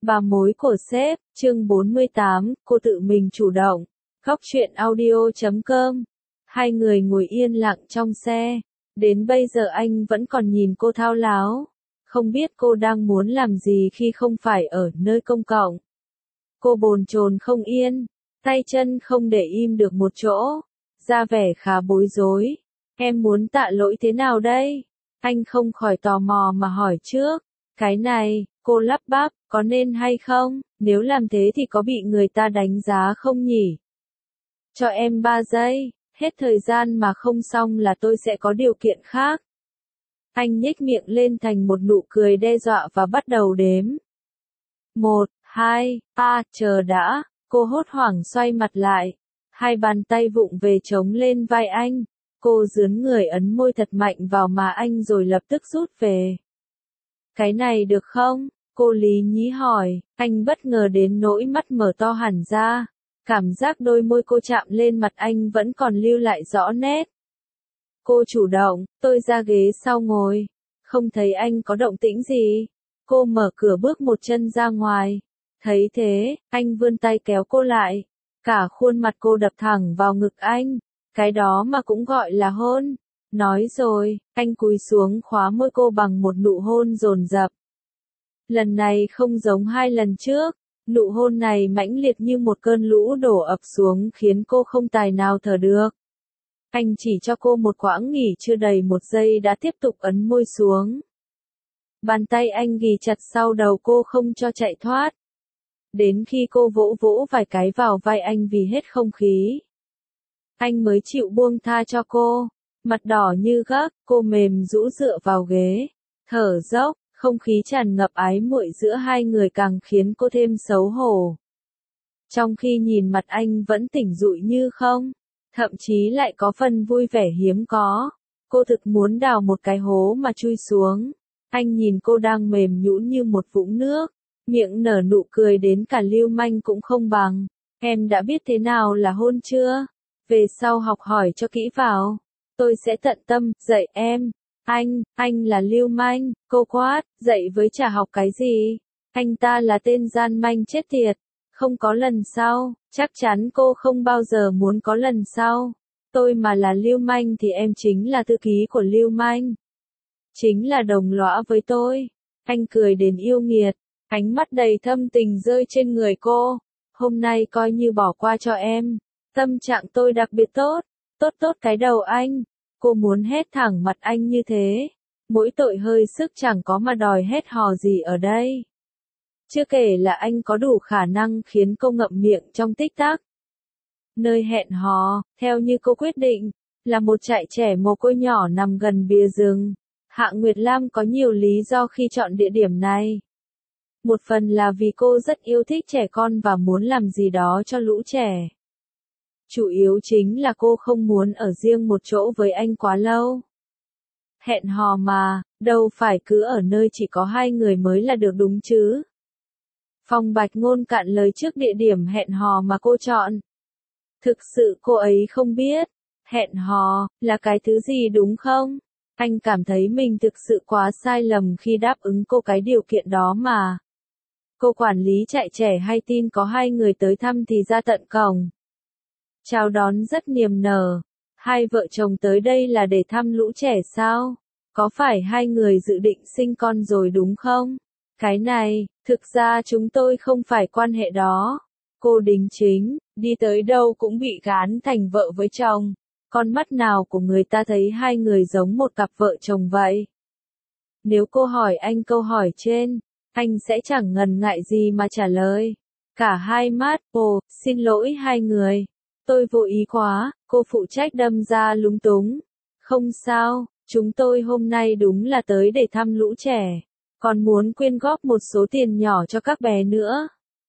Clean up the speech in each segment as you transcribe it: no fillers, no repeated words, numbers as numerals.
Bà mối của sếp, chương 48, cô tự mình chủ động. Góc truyện audio.com. Hai người ngồi yên lặng trong xe. Đến bây giờ anh vẫn còn nhìn cô thao láo. Không biết cô đang muốn làm gì khi không phải ở nơi công cộng. Cô bồn chồn không yên, tay chân không để im được một chỗ, ra vẻ khá bối rối. Em muốn tạ lỗi thế nào đây? Anh không khỏi tò mò mà hỏi trước. Cái này, cô lắp bắp, có nên hay không? Nếu làm thế thì có bị người ta đánh giá không nhỉ? Cho em 3 giây, hết thời gian mà không xong là tôi sẽ có điều kiện khác. Anh nhếch miệng lên thành một nụ cười đe dọa và bắt đầu đếm. 1, 2, chờ đã, cô hốt hoảng xoay mặt lại. Hai bàn tay vụng về chống lên vai anh. Cô dướn người ấn môi thật mạnh vào má anh rồi lập tức rút về. Cái này được không? Cô lý nhí hỏi. Anh bất ngờ đến nỗi mắt mở to hẳn ra. Cảm giác đôi môi cô chạm lên mặt anh vẫn còn lưu lại rõ nét. Cô chủ động, tôi ra ghế sau ngồi. Không thấy anh có động tĩnh gì. Cô mở cửa bước một chân ra ngoài. Thấy thế, anh vươn tay kéo cô lại. Cả khuôn mặt cô đập thẳng vào ngực anh. Cái đó mà cũng gọi là hôn. Nói rồi, anh cúi xuống khóa môi cô bằng một nụ hôn dồn dập. Lần này không giống hai lần trước, nụ hôn này mãnh liệt như một cơn lũ đổ ập xuống khiến cô không tài nào thở được. Anh chỉ cho cô một quãng nghỉ chưa đầy 1 giây đã tiếp tục ấn môi xuống. Bàn tay anh ghì chặt sau đầu cô không cho chạy thoát. Đến khi cô vỗ vỗ vài cái vào vai anh vì hết không khí. Anh mới chịu buông tha cho cô. Mặt đỏ như gấc, cô mềm rũ dựa vào ghế. Thở dốc, không khí tràn ngập ái muội giữa hai người càng khiến cô thêm xấu hổ. Trong khi nhìn mặt anh vẫn tỉnh rụi như không, thậm chí lại có phần vui vẻ hiếm có. Cô thực muốn đào một cái hố mà chui xuống. Anh nhìn cô đang mềm nhũn như một vũng nước, miệng nở nụ cười đến cả lưu manh cũng không bằng. Em đã biết thế nào là hôn chưa? Về sau học hỏi cho kỹ vào. Tôi sẽ tận tâm dạy em. Anh là lưu manh, cô quát, dạy với chả học cái gì. Anh ta là tên gian manh chết tiệt. Không có lần sau, chắc chắn cô không bao giờ muốn có lần sau. Tôi mà là lưu manh thì em chính là thư ký của lưu manh. Chính là đồng lõa với tôi. Anh cười đến yêu nghiệt, ánh mắt đầy thâm tình rơi trên người cô. Hôm nay coi như bỏ qua cho em. Tâm trạng tôi đặc biệt tốt. Tốt cái đầu anh. Cô muốn hét thẳng mặt anh như thế. Mỗi tội hơi sức chẳng có mà đòi hét hò gì ở đây. Chưa kể là anh có đủ khả năng khiến cô ngậm miệng trong tích tắc. Nơi hẹn hò, theo như cô quyết định, là một trại trẻ mồ côi nhỏ nằm gần bìa rừng. Hạ Nguyệt Lam có nhiều lý do khi chọn địa điểm này. Một phần là vì cô rất yêu thích trẻ con và muốn làm gì đó cho lũ trẻ. Chủ yếu chính là cô không muốn ở riêng một chỗ với anh quá lâu. Hẹn hò mà, đâu phải cứ ở nơi chỉ có hai người mới là được đúng chứ. Phong Bạch Ngôn cạn lời trước địa điểm hẹn hò mà cô chọn. Thực sự cô ấy không biết, hẹn hò là cái thứ gì đúng không? Anh cảm thấy mình thực sự quá sai lầm khi đáp ứng cô cái điều kiện đó mà. Cô quản lý trại trẻ hay tin có hai người tới thăm thì ra tận cổng. Chào đón rất niềm nở. Hai vợ chồng tới đây là để thăm lũ trẻ sao? Có phải hai người dự định sinh con rồi đúng không? Cái này, thực ra chúng tôi không phải quan hệ đó. Cô đính chính, đi tới đâu cũng bị gán thành vợ với chồng. Con mắt nào của người ta thấy hai người giống một cặp vợ chồng vậy? Nếu cô hỏi anh câu hỏi trên, anh sẽ chẳng ngần ngại gì mà trả lời. Cả hai mắt, xin lỗi hai người. Tôi vô ý quá, cô phụ trách đâm ra lúng túng. Không sao, chúng tôi hôm nay đúng là tới để thăm lũ trẻ. Còn muốn quyên góp một số tiền nhỏ cho các bé nữa.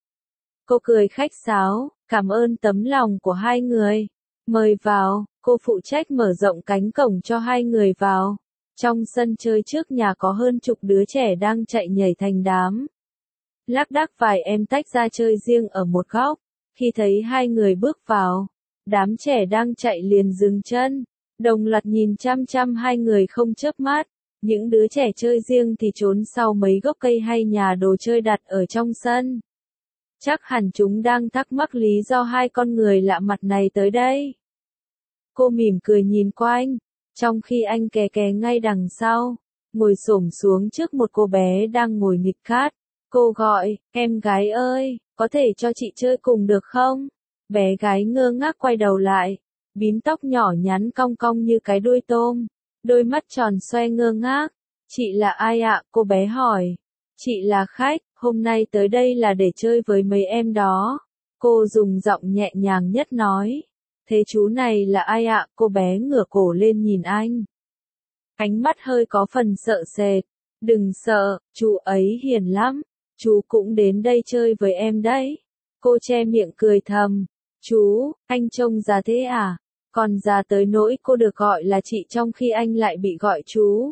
Cô cười khách sáo, cảm ơn tấm lòng của hai người. Mời vào, cô phụ trách mở rộng cánh cổng cho hai người vào. Trong sân chơi trước nhà có hơn chục đứa trẻ đang chạy nhảy thành đám. Lác đác vài em tách ra chơi riêng ở một góc. Khi thấy hai người bước vào, đám trẻ đang chạy liền dừng chân. Đồng loạt nhìn chăm chăm hai người không chớp mắt. Những đứa trẻ chơi riêng thì trốn sau mấy gốc cây hay nhà đồ chơi đặt ở trong sân. Chắc hẳn chúng đang thắc mắc lý do hai con người lạ mặt này tới đây. Cô mỉm cười nhìn quanh, trong khi anh kè kè ngay đằng sau, ngồi xổm xuống trước một cô bé đang ngồi nghịch cát. Cô gọi, em gái ơi, có thể cho chị chơi cùng được không? Bé gái ngơ ngác quay đầu lại, bím tóc nhỏ nhắn cong cong như cái đuôi tôm, đôi mắt tròn xoe ngơ ngác. Chị là ai ạ? Cô bé hỏi. Chị là khách, hôm nay tới đây là để chơi với mấy em đó. Cô dùng giọng nhẹ nhàng nhất nói. Thế chú này là ai ạ? Cô bé ngửa cổ lên nhìn anh. Ánh mắt hơi có phần sợ sệt. Đừng sợ, chú ấy hiền lắm. Chú cũng đến đây chơi với em đấy. Cô che miệng cười thầm. Chú, anh trông già thế à? Còn già tới nỗi cô được gọi là chị trong khi anh lại bị gọi chú.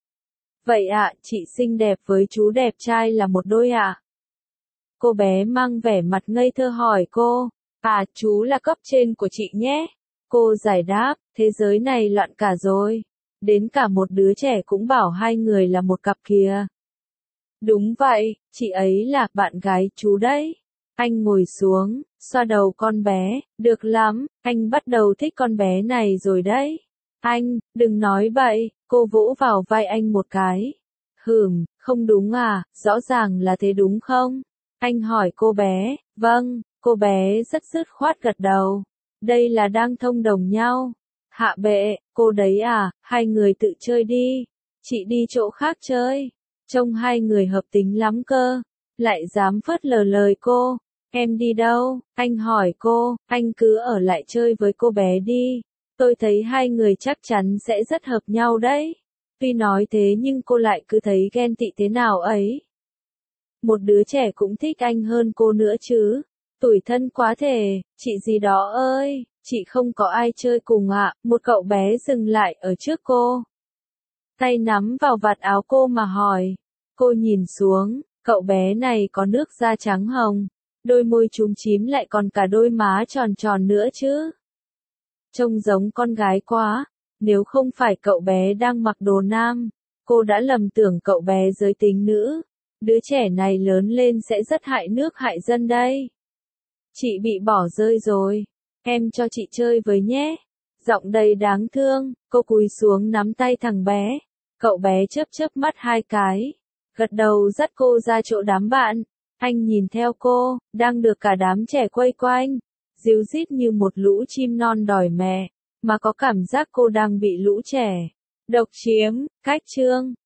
Vậy ạ, chị xinh đẹp với chú đẹp trai là một đôi ạ? Cô bé mang vẻ mặt ngây thơ hỏi cô. À, chú là cấp trên của chị nhé. Cô giải đáp, thế giới này loạn cả rồi. Đến cả một đứa trẻ cũng bảo hai người là một cặp kìa. Đúng vậy, chị ấy là bạn gái chú đấy. Anh ngồi xuống, xoa đầu con bé, được lắm, anh bắt đầu thích con bé này rồi đấy. Anh, đừng nói bậy, cô vỗ vào vai anh một cái. Không đúng à, rõ ràng là thế đúng không? Anh hỏi cô bé, vâng, cô bé rất dứt khoát gật đầu. Đây là đang thông đồng nhau. Hạ bệ, cô đấy à, hai người tự chơi đi. Chị đi chỗ khác chơi. Trông hai người hợp tính lắm cơ. Lại dám phớt lờ lời cô. Em đi đâu? Anh hỏi cô, anh cứ ở lại chơi với cô bé đi. Tôi thấy hai người chắc chắn sẽ rất hợp nhau đấy. Tuy nói thế nhưng cô lại cứ thấy ghen tị thế nào ấy. Một đứa trẻ cũng thích anh hơn cô nữa chứ. Tủi thân quá thể, chị gì đó ơi, chị không có ai chơi cùng ạ. Một cậu bé dừng lại ở trước cô. Tay nắm vào vạt áo cô mà hỏi. Cô nhìn xuống, cậu bé này có nước da trắng hồng. Đôi môi chúm chím lại còn cả đôi má tròn tròn nữa chứ. Trông giống con gái quá, nếu không phải cậu bé đang mặc đồ nam, cô đã lầm tưởng cậu bé giới tính nữ. Đứa trẻ này lớn lên sẽ rất hại nước hại dân đây. Chị bị bỏ rơi rồi, em cho chị chơi với nhé. Giọng đầy đáng thương, cô cúi xuống nắm tay thằng bé. Cậu bé chớp chớp mắt hai cái, gật đầu dắt cô ra chỗ đám bạn. Anh nhìn theo cô, đang được cả đám trẻ quây quanh, ríu rít như một lũ chim non đòi mẹ, mà có cảm giác cô đang bị lũ trẻ độc chiếm. Cách chương